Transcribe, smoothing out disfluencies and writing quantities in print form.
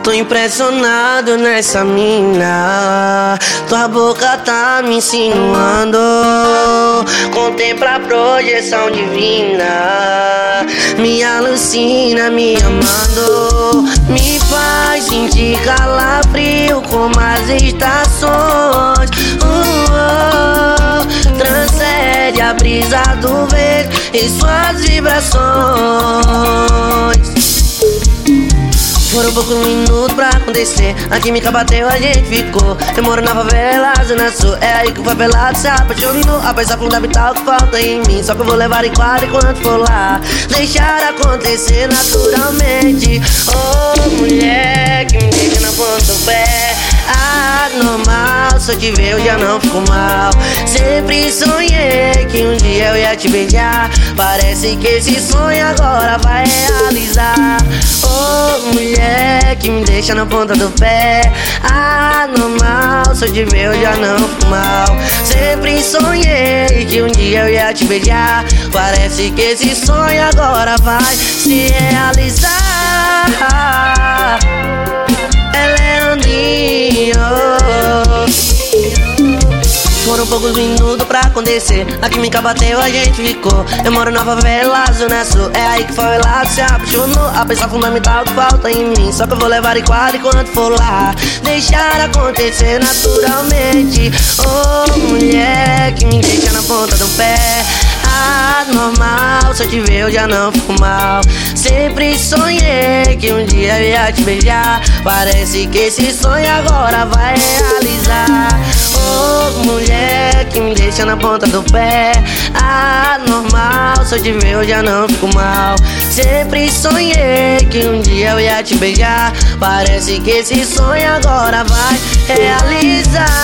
Tô impressionado nessa mina. Tua boca tá me insinuando. Contempla a projeção divina. Me alucina, me amando. Me faz sentir calafrio como as estações. Transcende a brisa do vento e suas vibrações. Foram poucos minutos pra acontecer. A química bateu, a gente ficou. Eu moro na favela, zona sul. É aí que o favelado se apaixonou. A paz fundamental que falta em mim. Só que eu vou levar em quadro enquanto for lá. Deixar acontecer naturalmente. Oh, mulher que me deixa na ponta do pé. Anormal, se eu te ver eu já não fico mal. Sempre sonhei que um dia eu ia te beijar. Parece que esse sonho agora vai realizar. Oh, mulher que me deixa na ponta do pé. Anormal, se eu te ver eu já não fico mal. Sempre sonhei que um dia eu ia te beijar. Parece que esse sonho agora vai se realizar. Foram poucos minutos pra acontecer. A química bateu, a gente ficou. Eu moro na favela, zona sul. É aí que o favelado se apaixonou. A peça fundamental que falta em mim. Só que eu vou levar em quadro enquanto for lá. Deixar acontecer naturalmente. Oh, mulher que me deixa na ponta do pé. Anormal, se eu te ver eu já não fico mal. Sempre sonhei que um dia eu ia te beijar. Parece que esse sonho agora vai realizar. Oh, mulher que me deixa na ponta do pé. Anormal, se eu te ver eu já não fico mal. Sempre sonhei que um dia eu ia te beijar. Parece que esse sonho agora vai realizar.